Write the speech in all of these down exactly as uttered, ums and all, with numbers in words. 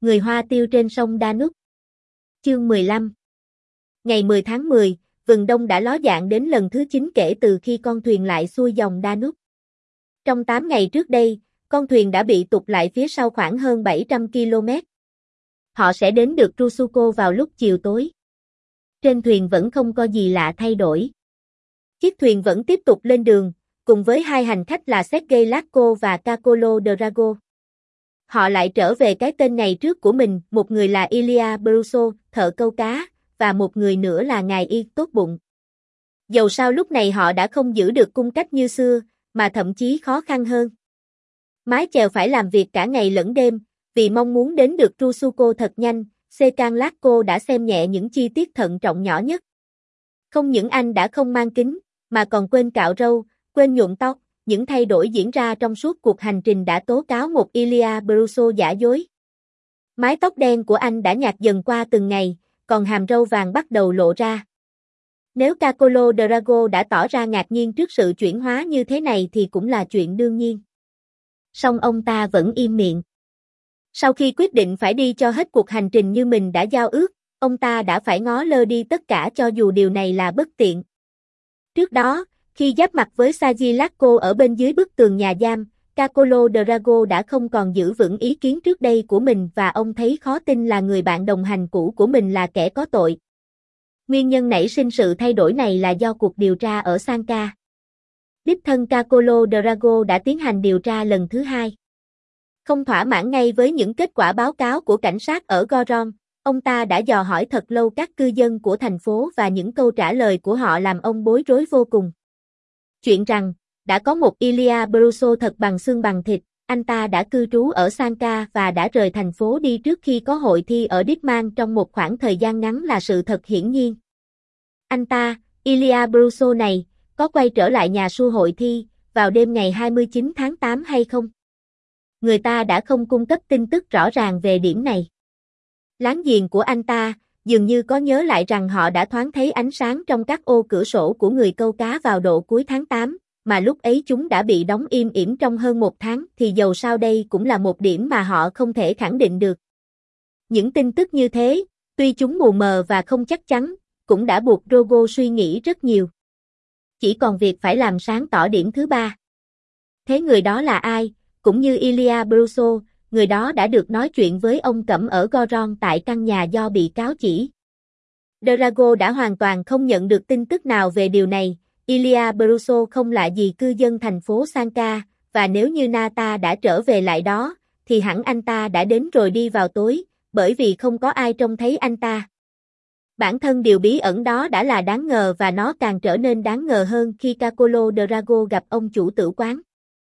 Người Hoa tiêu trên sông Danube. Chương mười lăm. Ngày mười tháng mười, vừng đông đã ló dạng đến lần thứ chín kể từ khi con thuyền lại xuôi dòng Danube. Trong tám ngày trước đây, con thuyền đã bị tụt lại phía sau khoảng hơn bảy trăm ki lô mét. Họ sẽ đến được Rusuko vào lúc chiều tối. Trên thuyền vẫn không có gì lạ thay đổi. Chiếc thuyền vẫn tiếp tục lên đường, cùng với hai hành khách là Sergei Lakko và Kakolo Drago. Họ lại trở về cái tên ngày trước của mình, một người là Ilya Bruso, thợ câu cá, và một người nữa là ngài Y tốt bụng. Dầu sao lúc này họ đã không giữ được cung cách như xưa, mà thậm chí khó khăn hơn. Mái chèo phải làm việc cả ngày lẫn đêm, vì mong muốn đến được Rusuko thật nhanh, Sekan Lakko đã xem nhẹ những chi tiết thận trọng nhỏ nhất. Không những anh đã không mang kính, mà còn quên cạo râu, quên nhuộm tóc, những thay đổi diễn ra trong suốt cuộc hành trình đã tố cáo một Ilya Bruso giả dối. Mái tóc đen của anh đã nhạt dần qua từng ngày, còn hàm râu vàng bắt đầu lộ ra. Nếu Kakolo Drago đã tỏ ra ngạc nhiên trước sự chuyển hóa như thế này thì cũng là chuyện đương nhiên. Song ông ta vẫn im miệng. Sau khi quyết định phải đi cho hết cuộc hành trình như mình đã giao ước, ông ta đã phải ngó lơ đi tất cả cho dù điều này là bất tiện. Trước đó, khi giáp mặt với Saji Lakko ở bên dưới bức tường nhà giam, Kakolo Drago đã không còn giữ vững ý kiến trước đây của mình và ông thấy khó tin là người bạn đồng hành cũ của mình là kẻ có tội. Nguyên nhân nảy sinh sự thay đổi này là do cuộc điều tra ở Sanka. Đích thân Kakolo Drago đã tiến hành điều tra lần thứ hai. Không thỏa mãn ngay với những kết quả báo cáo của cảnh sát ở Goron, ông ta đã dò hỏi thật lâu các cư dân của thành phố và những câu trả lời của họ làm ông bối rối vô cùng. Chuyện rằng, đã có một Ilya Bruso thật bằng xương bằng thịt, anh ta đã cư trú ở Sanka và đã rời thành phố đi trước khi có hội thi ở Ditman trong một khoảng thời gian ngắn là sự thật hiển nhiên. Anh ta, Ilya Bruso này, có quay trở lại nhà su hội thi, vào đêm ngày hai mươi chín tháng tám hay không? Người ta đã không cung cấp tin tức rõ ràng về điểm này. Láng giềng của anh ta, dường như có nhớ lại rằng họ đã thoáng thấy ánh sáng trong các ô cửa sổ của người câu cá vào độ cuối tháng tám, mà lúc ấy chúng đã bị đóng im ỉm trong hơn một tháng thì dầu sao đây cũng là một điểm mà họ không thể khẳng định được. Những tin tức như thế, tuy chúng mù mờ và không chắc chắn, cũng đã buộc Drogo suy nghĩ rất nhiều. Chỉ còn việc phải làm sáng tỏ điểm thứ ba. Thế người đó là ai? Cũng như Ilya Bruso, người đó đã được nói chuyện với ông Cẩm ở Goron tại căn nhà do bị cáo chỉ. Drago đã hoàn toàn không nhận được tin tức nào về điều này. Ilya Bruso không lạ gì cư dân thành phố Sanka, và nếu như Nata đã trở về lại đó, thì hẳn anh ta đã đến rồi đi vào tối, bởi vì không có ai trông thấy anh ta. Bản thân điều bí ẩn đó đã là đáng ngờ và nó càng trở nên đáng ngờ hơn khi Kakolo Drago gặp ông chủ tử quán.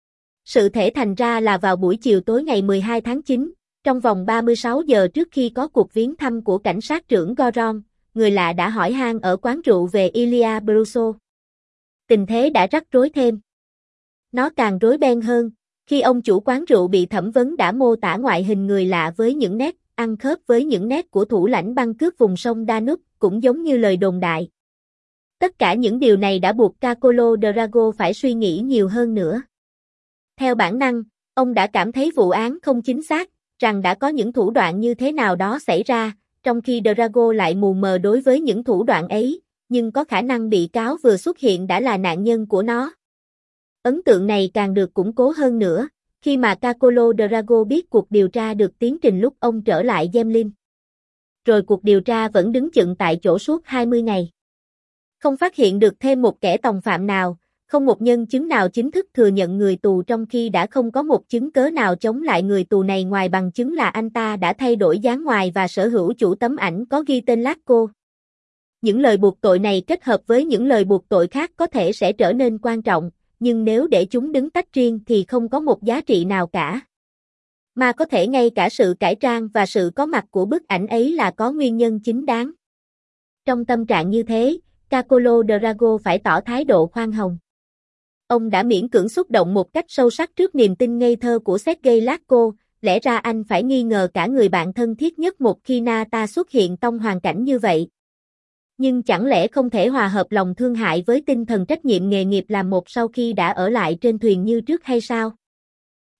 Sự thể thành ra là vào buổi chiều tối ngày mười hai tháng chín, trong vòng ba mươi sáu giờ trước khi có cuộc viếng thăm của cảnh sát trưởng Goron, người lạ đã hỏi han ở quán rượu về Ilya Bruso. Tình thế đã rắc rối thêm. Nó càng rối beng hơn, khi ông chủ quán rượu bị thẩm vấn đã mô tả ngoại hình người lạ với những nét ăn khớp với những nét của thủ lãnh băng cướp vùng sông Danube, cũng giống như lời đồn đại. Tất cả những điều này đã buộc Kakolo Drago phải suy nghĩ nhiều hơn nữa. Theo bản năng, ông đã cảm thấy vụ án không chính xác, rằng đã có những thủ đoạn như thế nào đó xảy ra, trong khi Drago lại mù mờ đối với những thủ đoạn ấy, nhưng có khả năng bị cáo vừa xuất hiện đã là nạn nhân của nó. Ấn tượng này càng được củng cố hơn nữa, khi mà Kakolo Drago biết cuộc điều tra được tiến trình lúc ông trở lại Gemlin. Rồi cuộc điều tra vẫn đứng chững tại chỗ suốt hai mươi ngày. Không phát hiện được thêm một kẻ tòng phạm nào, không một nhân chứng nào chính thức thừa nhận người tù trong khi đã không có một chứng cớ nào chống lại người tù này ngoài bằng chứng là anh ta đã thay đổi dáng ngoài và sở hữu chủ tấm ảnh có ghi tên Lakko. Những lời buộc tội này kết hợp với những lời buộc tội khác có thể sẽ trở nên quan trọng, nhưng nếu để chúng đứng tách riêng thì không có một giá trị nào cả. Mà có thể ngay cả sự cải trang và sự có mặt của bức ảnh ấy là có nguyên nhân chính đáng. Trong tâm trạng như thế, Kakolo Drago phải tỏ thái độ khoan hồng. Ông đã miễn cưỡng xúc động một cách sâu sắc trước niềm tin ngây thơ của Sergei Lakko, lẽ ra anh phải nghi ngờ cả người bạn thân thiết nhất một khi Nata xuất hiện trong hoàn cảnh như vậy. Nhưng chẳng lẽ không thể hòa hợp lòng thương hại với tinh thần trách nhiệm nghề nghiệp làm một sau khi đã ở lại trên thuyền như trước hay sao?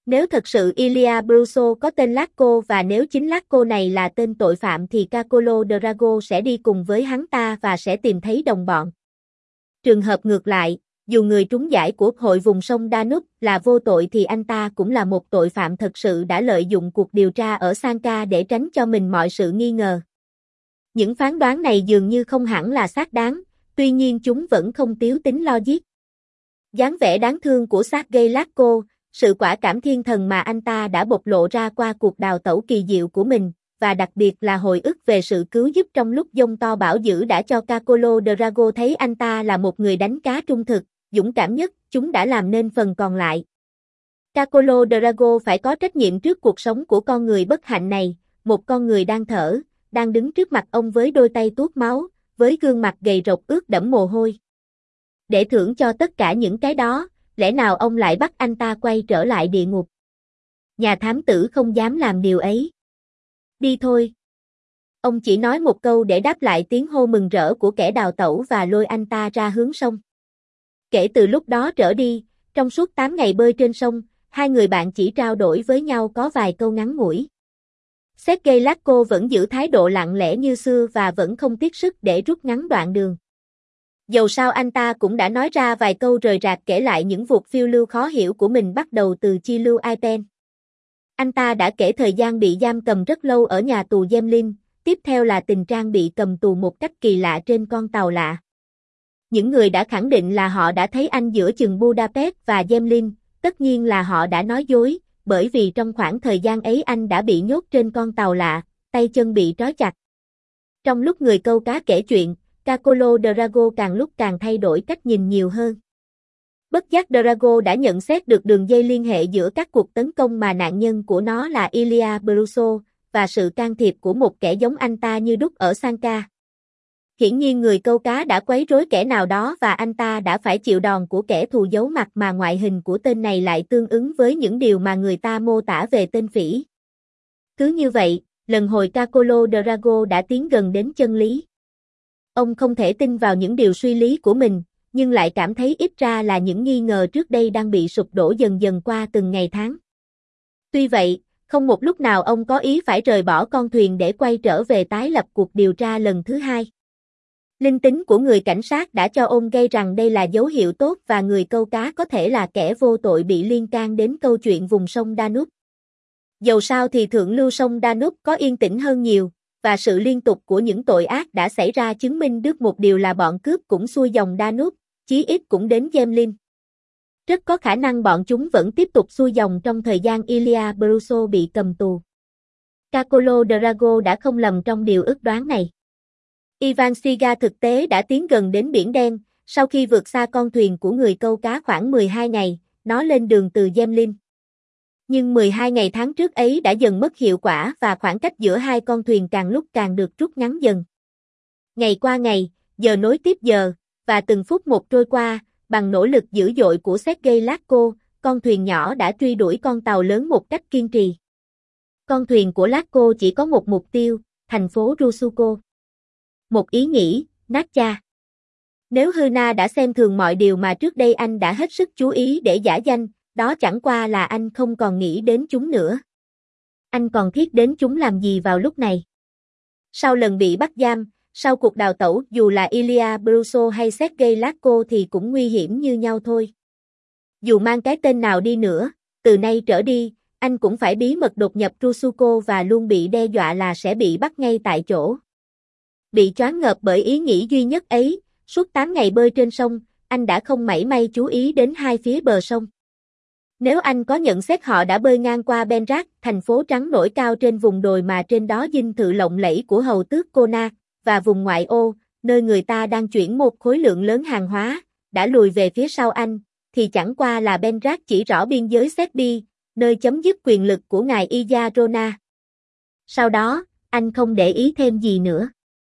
Nếu thật sự Ilia Bruso có tên Lacco và nếu chính Lacco này là tên tội phạm thì Caccolo Drago sẽ đi cùng với hắn ta và sẽ tìm thấy đồng bọn. Trường hợp ngược lại, dù người trúng giải của hội vùng sông Danube là vô tội thì anh ta cũng là một tội phạm thật sự đã lợi dụng cuộc điều tra ở Sanka để tránh cho mình mọi sự nghi ngờ. Những phán đoán này dường như không hẳn là xác đáng, tuy nhiên chúng vẫn không thiếu tính logic. Dáng vẻ đáng thương của Sergei Lacco, sự quả cảm thiên thần mà anh ta đã bộc lộ ra qua cuộc đào tẩu kỳ diệu của mình, và đặc biệt là hồi ức về sự cứu giúp trong lúc giông to bão dữ đã cho Caccolo Drago thấy anh ta là một người đánh cá trung thực, dũng cảm nhất, chúng đã làm nên phần còn lại. Caccolo Drago phải có trách nhiệm trước cuộc sống của con người bất hạnh này, một con người đang thở, đang đứng trước mặt ông với đôi tay tuốt máu, với gương mặt gầy rộc ướt đẫm mồ hôi. Để thưởng cho tất cả những cái đó, lẽ nào ông lại bắt anh ta quay trở lại địa ngục? Nhà thám tử không dám làm điều ấy. Đi thôi. Ông chỉ nói một câu để đáp lại tiếng hô mừng rỡ của kẻ đào tẩu và lôi anh ta ra hướng sông. Kể từ lúc đó trở đi, trong suốt tám ngày bơi trên sông, hai người bạn chỉ trao đổi với nhau có vài câu ngắn ngủi. Sergei Lacco vẫn giữ thái độ lặng lẽ như xưa và vẫn không tiếc sức để rút ngắn đoạn đường. Dầu sao anh ta cũng đã nói ra vài câu rời rạc kể lại những cuộc phiêu lưu khó hiểu của mình bắt đầu từ chi lưu Ipen. Anh ta đã kể thời gian bị giam cầm rất lâu ở nhà tù Gemlin, tiếp theo là tình trạng bị cầm tù một cách kỳ lạ trên con tàu lạ. Những người đã khẳng định là họ đã thấy anh giữa chừng Budapest và Gemlin, tất nhiên là họ đã nói dối, bởi vì trong khoảng thời gian ấy anh đã bị nhốt trên con tàu lạ, tay chân bị trói chặt. Trong lúc người câu cá kể chuyện, Caccolo Drago càng lúc càng thay đổi cách nhìn nhiều hơn. Bất giác Drago đã nhận xét được đường dây liên hệ giữa các cuộc tấn công mà nạn nhân của nó là Ilia Bruso, và sự can thiệp của một kẻ giống anh ta như đúc ở Sanka. Hiển nhiên người câu cá đã quấy rối kẻ nào đó và anh ta đã phải chịu đòn của kẻ thù giấu mặt mà ngoại hình của tên này lại tương ứng với những điều mà người ta mô tả về tên phỉ. Cứ như vậy, lần hồi Caccolo Drago đã tiến gần đến chân lý. Ông không thể tin vào những điều suy lý của mình, nhưng lại cảm thấy ít ra là những nghi ngờ trước đây đang bị sụp đổ dần dần qua từng ngày tháng. Tuy vậy, không một lúc nào ông có ý phải rời bỏ con thuyền để quay trở về tái lập cuộc điều tra lần thứ hai. Linh tính của người cảnh sát đã cho ông gây rằng đây là dấu hiệu tốt và người câu cá có thể là kẻ vô tội bị liên can đến câu chuyện vùng sông Danube. Dầu sao thì thượng lưu sông Danube có yên tĩnh hơn nhiều, và sự liên tục của những tội ác đã xảy ra chứng minh được một điều là bọn cướp cũng xuôi dòng Danube, chí ít cũng đến Gemlin. Rất có khả năng bọn chúng vẫn tiếp tục xuôi dòng trong thời gian Ilia Bruso bị cầm tù. Caccolo Drago đã không lầm trong điều ước đoán này. Ivan Siga thực tế đã tiến gần đến Biển Đen, sau khi vượt xa con thuyền của người câu cá khoảng mười hai ngày, nó lên đường từ Gemlin. Nhưng mười hai ngày tháng trước ấy đã dần mất hiệu quả và khoảng cách giữa hai con thuyền càng lúc càng được rút ngắn dần. Ngày qua ngày, giờ nối tiếp giờ, và từng phút một trôi qua, bằng nỗ lực dữ dội của Sergei Lacco, con thuyền nhỏ đã truy đuổi con tàu lớn một cách kiên trì. Con thuyền của Lacco chỉ có một mục tiêu, thành phố Rusuko. Một ý nghĩ, nát cha. Nếu Huna đã xem thường mọi điều mà trước đây anh đã hết sức chú ý để giả danh, đó chẳng qua là anh không còn nghĩ đến chúng nữa. Anh còn thiết đến chúng làm gì vào lúc này? Sau lần bị bắt giam, sau cuộc đào tẩu dù là Ilia Bruso hay Sergei Lacco thì cũng nguy hiểm như nhau thôi. Dù mang cái tên nào đi nữa, từ nay trở đi, anh cũng phải bí mật đột nhập Rusuko và luôn bị đe dọa là sẽ bị bắt ngay tại chỗ. Bị choáng ngợp bởi ý nghĩ duy nhất ấy, suốt tám ngày bơi trên sông, anh đã không mảy may chú ý đến hai phía bờ sông. Nếu anh có nhận xét họ đã bơi ngang qua Benrak, thành phố trắng nổi cao trên vùng đồi mà trên đó dinh thự lộng lẫy của hầu tước Kona, và vùng ngoại ô, nơi người ta đang chuyển một khối lượng lớn hàng hóa, đã lùi về phía sau anh, thì chẳng qua là Benrak chỉ rõ biên giới Serbi, nơi chấm dứt quyền lực của ngài Iyarona. Sau đó, anh không để ý thêm gì nữa.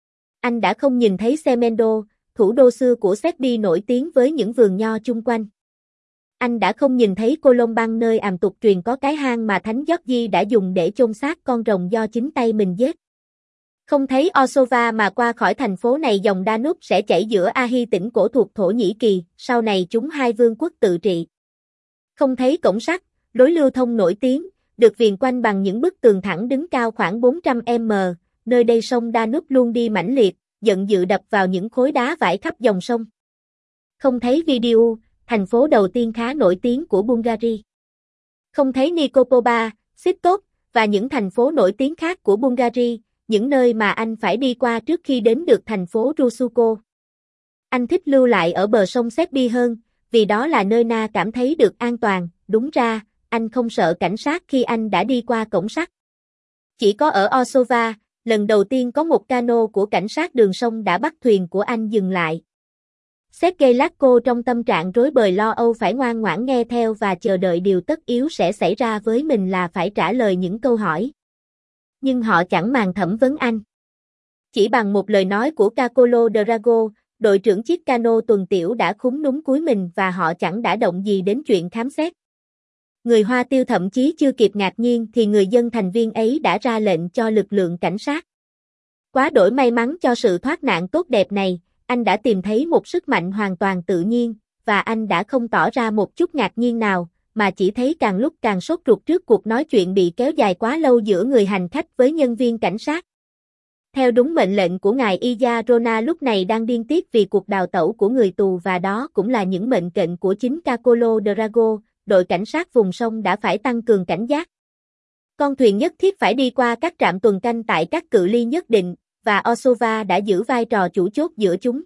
Anh đã không nhìn thấy Semendo, thủ đô xưa của Serbi nổi tiếng với những vườn nho chung quanh. Anh đã không nhìn thấy Colomban nơi àm tục truyền có cái hang mà Thánh Georgi đã dùng để chôn xác con rồng do chính tay mình giết. Không thấy Osova mà qua khỏi thành phố này dòng Danube sẽ chảy giữa Ahi tỉnh cổ thuộc Thổ Nhĩ Kỳ, sau này chúng hai vương quốc tự trị. Không thấy cổng sắt, lối lưu thông nổi tiếng, được viền quanh bằng những bức tường thẳng đứng cao khoảng bốn trăm mét, nơi đây sông Danube luôn đi mãnh liệt, giận dữ đập vào những khối đá vãi khắp dòng sông. Không thấy Video, thành phố đầu tiên khá nổi tiếng của Bulgaria. Không thấy Nikopol, Sitop, và những thành phố nổi tiếng khác của Bulgaria, những nơi mà anh phải đi qua trước khi đến được thành phố Rusuko. Anh thích lưu lại ở bờ sông Sepi hơn, vì đó là nơi Na cảm thấy được an toàn, đúng ra, anh không sợ cảnh sát khi anh đã đi qua cổng sắt. Chỉ có ở Osova, lần đầu tiên có một cano của cảnh sát đường sông đã bắt thuyền của anh dừng lại. Sergei Latko trong tâm trạng rối bời lo âu phải ngoan ngoãn nghe theo và chờ đợi điều tất yếu sẽ xảy ra với mình là phải trả lời những câu hỏi. Nhưng họ chẳng màng thẩm vấn anh. Chỉ bằng một lời nói của Cacolo Drago, đội trưởng chiếc cano tuần tiểu đã khúm núm cúi mình và họ chẳng đã động gì đến chuyện khám xét. Người Hoa Tiêu thậm chí chưa kịp ngạc nhiên thì người dân thành viên ấy đã ra lệnh cho lực lượng cảnh sát. Quá đổi may mắn cho sự thoát nạn tốt đẹp này, anh đã tìm thấy một sức mạnh hoàn toàn tự nhiên, và anh đã không tỏ ra một chút ngạc nhiên nào, mà chỉ thấy càng lúc càng sốt ruột trước cuộc nói chuyện bị kéo dài quá lâu giữa người hành khách với nhân viên cảnh sát. Theo đúng mệnh lệnh của ngài Iya Rona lúc này đang điên tiết vì cuộc đào tẩu của người tù và đó cũng là những mệnh lệnh của chính Cacolo Drago, đội cảnh sát vùng sông đã phải tăng cường cảnh giác. Con thuyền nhất thiết phải đi qua các trạm tuần canh tại các cự ly nhất định, và Osova đã giữ vai trò chủ chốt giữa chúng.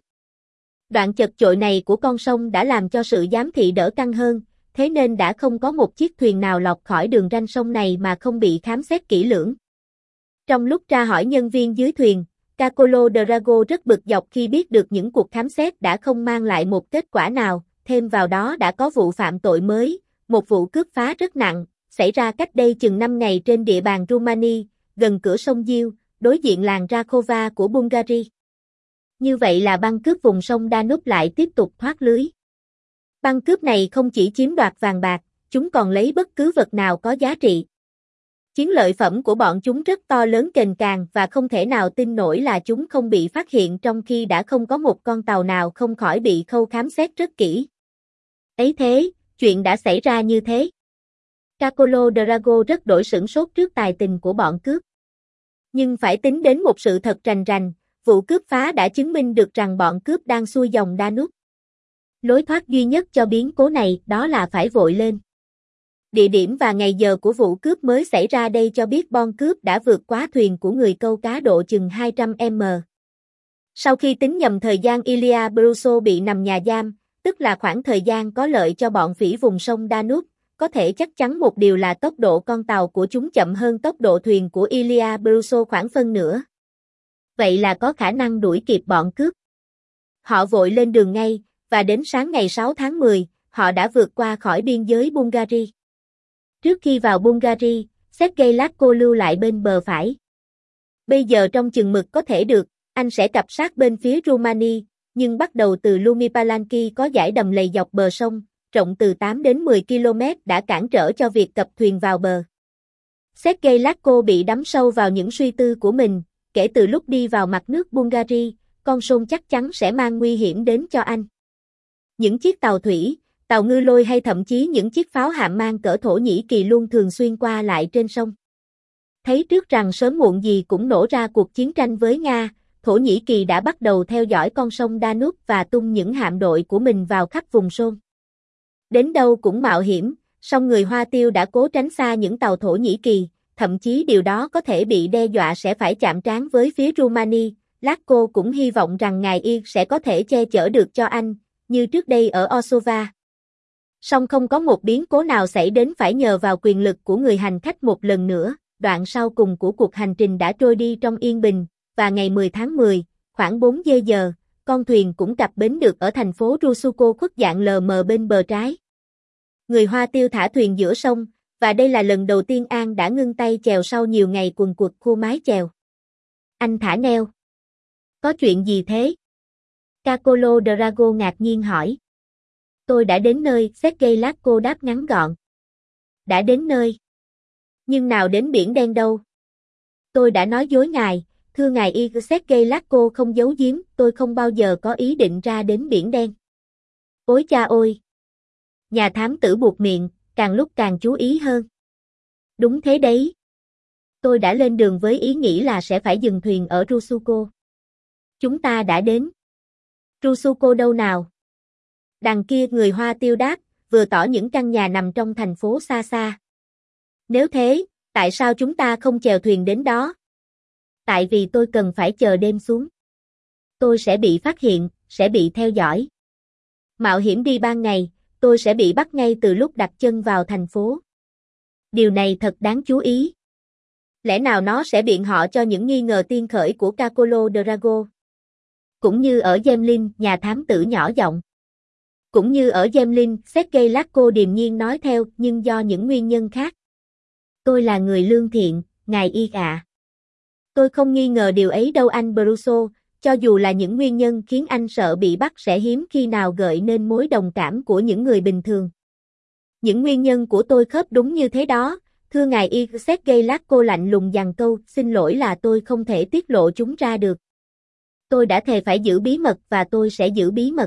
Đoạn chật chội này của con sông đã làm cho sự giám thị đỡ căng hơn, thế nên đã không có một chiếc thuyền nào lọt khỏi đường ranh sông này mà không bị khám xét kỹ lưỡng. Trong lúc tra hỏi nhân viên dưới thuyền, Cacolo Drago rất bực dọc khi biết được những cuộc khám xét đã không mang lại một kết quả nào, thêm vào đó đã có vụ phạm tội mới, một vụ cướp phá rất nặng, xảy ra cách đây chừng năm ngày trên địa bàn Rumani, gần cửa sông Diêu, đối diện làng Rakova của Bulgaria. Như vậy là băng cướp vùng sông Danube lại tiếp tục thoát lưới. Băng cướp này không chỉ chiếm đoạt vàng bạc, chúng còn lấy bất cứ vật nào có giá trị. Chiến lợi phẩm của bọn chúng rất to lớn kềnh càng và không thể nào tin nổi là chúng không bị phát hiện trong khi đã không có một con tàu nào không khỏi bị khâu khám xét rất kỹ. Ấy thế, chuyện đã xảy ra như thế. Cacolo Drago rất đổi sửng sốt trước tài tình của bọn cướp. Nhưng phải tính đến một sự thật rành rành, vụ cướp phá đã chứng minh được rằng bọn cướp đang xuôi dòng Danube. Lối thoát duy nhất cho biến cố này đó là phải vội lên. Địa điểm và ngày giờ của vụ cướp mới xảy ra đây cho biết bọn cướp đã vượt quá thuyền của người câu cá độ chừng hai trăm mét. Sau khi tính nhầm thời gian Ilia Bruso bị nằm nhà giam, tức là khoảng thời gian có lợi cho bọn phỉ vùng sông Danube, có thể chắc chắn một điều là tốc độ con tàu của chúng chậm hơn tốc độ thuyền của Ilia Bruso khoảng phân nửa. Vậy là có khả năng đuổi kịp bọn cướp. Họ vội lên đường ngay, và đến sáng ngày sáu tháng mười, họ đã vượt qua khỏi biên giới Bulgaria. Trước khi vào Bulgaria, Sergei Latko lưu lại bên bờ phải. Bây giờ trong chừng mực có thể được, anh sẽ cập sát bên phía Rumani, nhưng bắt đầu từ Lumipalanki có dải đầm lầy dọc bờ sông, rộng từ tám đến mười ki lô mét đã cản trở cho việc cập thuyền vào bờ. Sergei Latko bị đắm sâu vào những suy tư của mình, kể từ lúc đi vào mặt nước Bulgaria, con sông chắc chắn sẽ mang nguy hiểm đến cho anh. Những chiếc tàu thủy, tàu ngư lôi hay thậm chí những chiếc pháo hạm mang cỡ Thổ Nhĩ Kỳ luôn thường xuyên qua lại trên sông. Thấy trước rằng sớm muộn gì cũng nổ ra cuộc chiến tranh với Nga, Thổ Nhĩ Kỳ đã bắt đầu theo dõi con sông Danube và tung những hạm đội của mình vào khắp vùng sông. Đến đâu cũng mạo hiểm, song người Hoa Tiêu đã cố tránh xa những tàu Thổ Nhĩ Kỳ, thậm chí điều đó có thể bị đe dọa sẽ phải chạm trán với phía Rumani. Latko cũng hy vọng rằng ngài Yên sẽ có thể che chở được cho anh, như trước đây ở Osova. Song không có một biến cố nào xảy đến phải nhờ vào quyền lực của người hành khách một lần nữa, đoạn sau cùng của cuộc hành trình đã trôi đi trong yên bình, và ngày mười tháng mười, khoảng bốn giờ, con thuyền cũng cập bến được ở thành phố Rusuko khuất dạng lờ mờ bên bờ trái. Người Hoa Tiêu thả thuyền giữa sông, và đây là lần đầu tiên An đã ngưng tay chèo sau nhiều ngày quần quật khô mái chèo. Anh thả neo. Có chuyện gì thế? Cacolo Drago ngạc nhiên hỏi. Tôi đã đến nơi, Sergei Latko đáp ngắn gọn. Đã đến nơi. Nhưng nào đến biển đen đâu? Tôi đã nói dối ngài, thưa ngài Y Sergei Latko không giấu giếm, tôi không bao giờ có ý định ra đến biển đen. Ôi cha ôi! Nhà thám tử buột miệng, càng lúc càng chú ý hơn. Đúng thế đấy. Tôi đã lên đường với ý nghĩ là sẽ phải dừng thuyền ở Rusuko. Chúng ta đã đến. Rusuko đâu nào? Đằng kia người Hoa Tiêu đáp, vừa tỏ những căn nhà nằm trong thành phố xa xa. Nếu thế, tại sao chúng ta không chèo thuyền đến đó? Tại vì tôi cần phải chờ đêm xuống. Tôi sẽ bị phát hiện, sẽ bị theo dõi. Mạo hiểm đi ban ngày, tôi sẽ bị bắt ngay từ lúc đặt chân vào thành phố. Điều này thật đáng chú ý. Lẽ nào nó sẽ biện họ cho những nghi ngờ tiên khởi của Cacolo Drago? Cũng như ở Gemlin, nhà thám tử nhỏ giọng. Cũng như ở Gemlin, Sergei Lakko điềm nhiên nói theo, nhưng do những nguyên nhân khác. Tôi là người lương thiện, ngài y ạ. Tôi không nghi ngờ điều ấy đâu anh Brusso, cho dù là những nguyên nhân khiến anh sợ bị bắt sẽ hiếm khi nào gợi nên mối đồng cảm của những người bình thường. Những nguyên nhân của tôi khớp đúng như thế đó, thưa ngài y. Sergei Lakko lạnh lùng dằn câu, xin lỗi là tôi không thể tiết lộ chúng ra được. Tôi đã thề phải giữ bí mật và tôi sẽ giữ bí mật.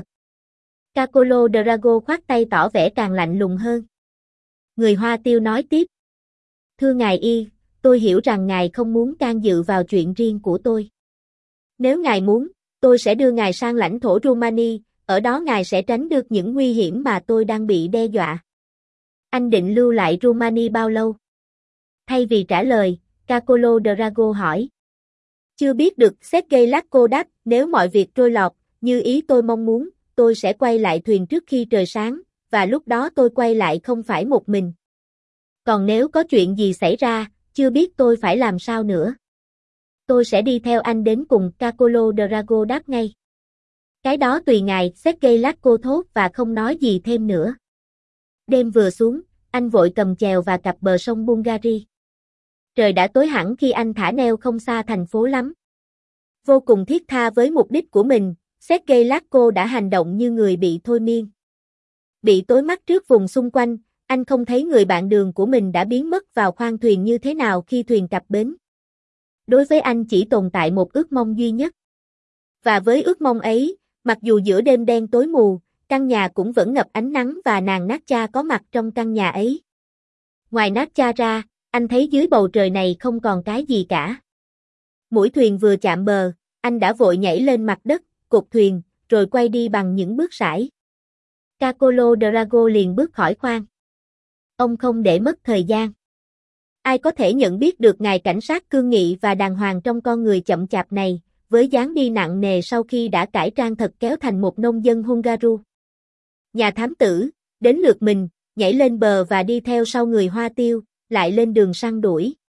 Cacolo Drago khoát tay tỏ vẻ càng lạnh lùng hơn. Người Hoa Tiêu nói tiếp. Thưa ngài y, tôi hiểu rằng ngài không muốn can dự vào chuyện riêng của tôi. Nếu ngài muốn, tôi sẽ đưa ngài sang lãnh thổ Rumani, ở đó ngài sẽ tránh được những nguy hiểm mà tôi đang bị đe dọa. Anh định lưu lại Rumani bao lâu? Thay vì trả lời, Cacolo Drago hỏi. Chưa biết được, Sergei Lakko đáp, nếu mọi việc trôi lọt, như ý tôi mong muốn, tôi sẽ quay lại thuyền trước khi trời sáng, và lúc đó tôi quay lại không phải một mình. Còn nếu có chuyện gì xảy ra, chưa biết tôi phải làm sao nữa. Tôi sẽ đi theo anh đến cùng, Cacolo Drago đáp ngay. Cái đó tùy ngài, Sergei Lakko thốt và không nói gì thêm nữa. Đêm vừa xuống, anh vội cầm chèo và cặp bờ sông Bulgari. Trời đã tối hẳn khi anh thả neo không xa thành phố lắm. Vô cùng thiết tha với mục đích của mình, Sergei Lakko đã hành động như người bị thôi miên. Bị tối mắt trước vùng xung quanh, anh không thấy người bạn đường của mình đã biến mất vào khoang thuyền như thế nào khi thuyền cập bến. Đối với anh chỉ tồn tại một ước mong duy nhất. Và với ước mong ấy, mặc dù giữa đêm đen tối mù, căn nhà cũng vẫn ngập ánh nắng và nàng Natcha có mặt trong căn nhà ấy. Ngoài Natcha ra, anh thấy dưới bầu trời này không còn cái gì cả. Mũi thuyền vừa chạm bờ, anh đã vội nhảy lên mặt đất, cột thuyền, rồi quay đi bằng những bước sải. Cacolo Drago liền bước khỏi khoang. Ông không để mất thời gian. Ai có thể nhận biết được ngài cảnh sát cương nghị và đàng hoàng trong con người chậm chạp này, với dáng đi nặng nề sau khi đã cải trang thật kéo thành một nông dân Hungaru. Nhà thám tử, đến lượt mình, nhảy lên bờ và đi theo sau người Hoa Tiêu, lại lên đường săn đuổi.